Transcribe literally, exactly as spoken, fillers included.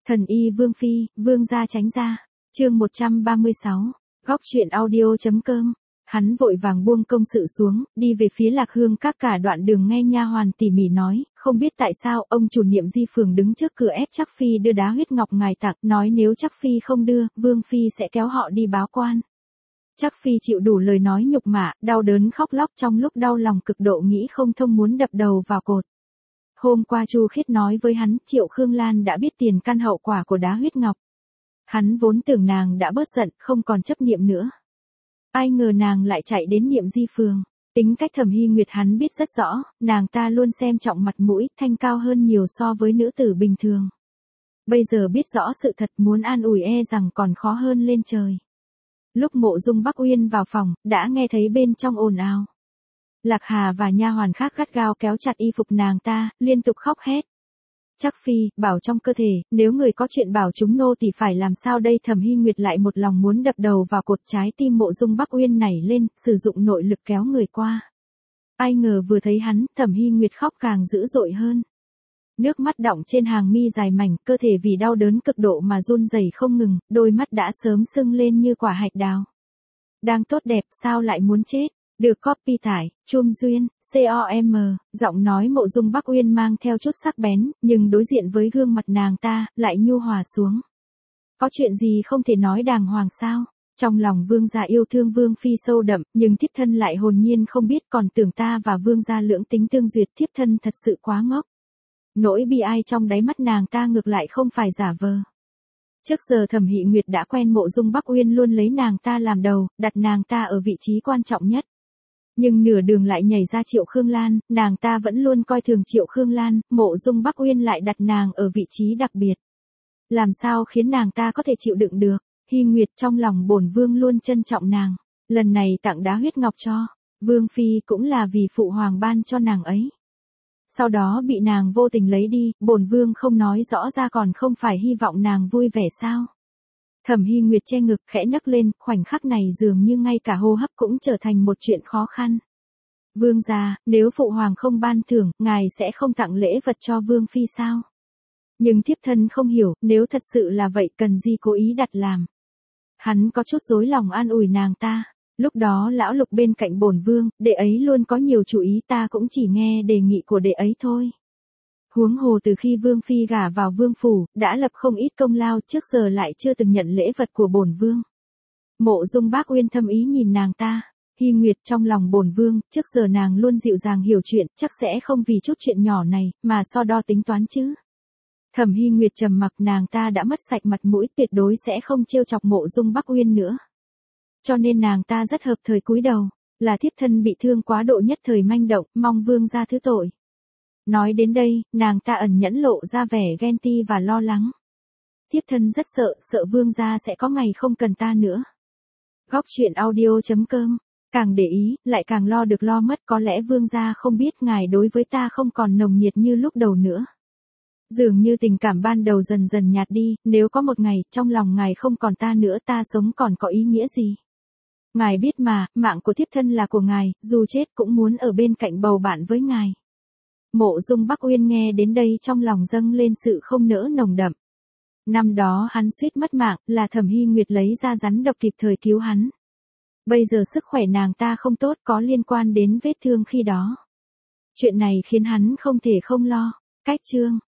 Thần y Vương Phi, Vương gia tránh ra. Chương một trăm ba mươi sáu. Góc truyện audio.com. Hắn vội vàng buông công sự xuống, đi về phía Lạc Hương Các. Cả đoạn đường nghe nha hoàn tỉ mỉ nói, không biết tại sao ông chủ nhiệm Di phường đứng trước cửa ép Trác Phi đưa đá huyết ngọc ngài tặng, nói nếu Trác Phi không đưa, Vương Phi sẽ kéo họ đi báo quan. Trác Phi chịu đủ lời nói nhục mạ, đau đớn khóc lóc, trong lúc đau lòng cực độ nghĩ không thông muốn đập đầu vào cột. Hôm qua Chu Khiết nói với hắn, Triệu Khương Lan đã biết tiền căn hậu quả của đá huyết ngọc. Hắn vốn tưởng nàng đã bớt giận, không còn chấp niệm nữa. Ai ngờ nàng lại chạy đến Niệm Di phường. Tính cách Thẩm Hy Nguyệt hắn biết rất rõ, nàng ta luôn xem trọng mặt mũi, thanh cao hơn nhiều so với nữ tử bình thường. Bây giờ biết rõ sự thật, muốn an ủi e rằng còn khó hơn lên trời. Lúc Mộ Dung Bắc Uyên vào phòng, đã nghe thấy bên trong ồn ào. Lạc Hà và nha hoàn khác gắt gao kéo chặt y phục nàng ta, liên tục khóc hét. Trác Phi, bảo trong cơ thể, nếu người có chuyện bảo chúng nô thì phải làm sao đây? Thẩm Hy Nguyệt lại một lòng muốn đập đầu vào cột. Trái tim Mộ Dung Bắc Uyên nảy lên, sử dụng nội lực kéo người qua. Ai ngờ vừa thấy hắn, Thẩm Hy Nguyệt khóc càng dữ dội hơn. Nước mắt đọng trên hàng mi dài mảnh, cơ thể vì đau đớn cực độ mà run rẩy không ngừng, đôi mắt đã sớm sưng lên như quả hạch đào. Đang tốt đẹp, sao lại muốn chết? Được copy tải, Chum Duyên, com, giọng nói Mộ Dung Bắc Uyên mang theo chút sắc bén, nhưng đối diện với gương mặt nàng ta, lại nhu hòa xuống. Có chuyện gì không thể nói đàng hoàng sao? Trong lòng Vương gia yêu thương Vương Phi sâu đậm, nhưng thiếp thân lại hồn nhiên không biết, còn tưởng ta và Vương gia lưỡng tính tương duyệt, thiếp thân thật sự quá ngốc. Nỗi bi ai trong đáy mắt nàng ta ngược lại không phải giả vờ. Trước giờ Thẩm Hị Nguyệt đã quen Mộ Dung Bắc Uyên luôn lấy nàng ta làm đầu, đặt nàng ta ở vị trí quan trọng nhất. Nhưng nửa đường lại nhảy ra Triệu Khương Lan, nàng ta vẫn luôn coi thường Triệu Khương Lan, Mộ Dung Bắc Uyên lại đặt nàng ở vị trí đặc biệt. Làm sao khiến nàng ta có thể chịu đựng được? Hy Nguyệt, trong lòng bổn vương luôn trân trọng nàng, lần này tặng đá huyết ngọc cho Vương Phi cũng là vì phụ hoàng ban cho nàng ấy. Sau đó bị nàng vô tình lấy đi, bổn vương không nói rõ ra còn không phải hy vọng nàng vui vẻ sao? Thẩm Hy Nguyệt che ngực khẽ nấc lên, khoảnh khắc này dường như ngay cả hô hấp cũng trở thành một chuyện khó khăn. Vương gia, nếu phụ hoàng không ban thưởng, ngài sẽ không tặng lễ vật cho Vương Phi sao? Nhưng thiếp thân không hiểu, nếu thật sự là vậy cần gì cố ý đặt làm. Hắn có chút rối lòng an ủi nàng ta. Lúc đó lão Lục bên cạnh bổn vương, đệ ấy luôn có nhiều chủ ý, ta cũng chỉ nghe đề nghị của đệ ấy thôi. Huống hồ từ khi Vương Phi gả vào vương phủ, đã lập không ít công lao, trước giờ lại chưa từng nhận lễ vật của bổn vương. Mộ Dung Bắc Uyên thâm ý nhìn nàng ta. Hy Nguyệt, trong lòng bổn vương, trước giờ nàng luôn dịu dàng hiểu chuyện, chắc sẽ không vì chút chuyện nhỏ này, mà so đo tính toán chứ. Thẩm Hy Nguyệt trầm mặc, nàng ta đã mất sạch mặt mũi, tuyệt đối sẽ không trêu chọc Mộ Dung Bắc Uyên nữa. Cho nên nàng ta rất hợp thời cúi đầu, là thiếp thân bị thương quá độ nhất thời manh động, mong vương gia thứ tội. Nói đến đây, nàng ta ẩn nhẫn lộ ra vẻ ghen ti và lo lắng. Thiếp thân rất sợ, sợ vương gia sẽ có ngày không cần ta nữa. Góc truyện audio.com. Càng để ý, lại càng lo được lo mất, có lẽ vương gia không biết ngài đối với ta không còn nồng nhiệt như lúc đầu nữa. Dường như tình cảm ban đầu dần dần nhạt đi, nếu có một ngày, trong lòng ngài không còn ta nữa, ta sống còn có ý nghĩa gì? Ngài biết mà, mạng của thiếp thân là của ngài, dù chết cũng muốn ở bên cạnh bầu bạn với ngài. Mộ Dung Bắc Uyên nghe đến đây trong lòng dâng lên sự không nỡ nồng đậm. Năm đó hắn suýt mất mạng, là Thẩm Hy Nguyệt lấy ra rắn độc kịp thời cứu hắn. Bây giờ sức khỏe nàng ta không tốt, có liên quan đến vết thương khi đó. Chuyện này khiến hắn không thể không lo. Cách chương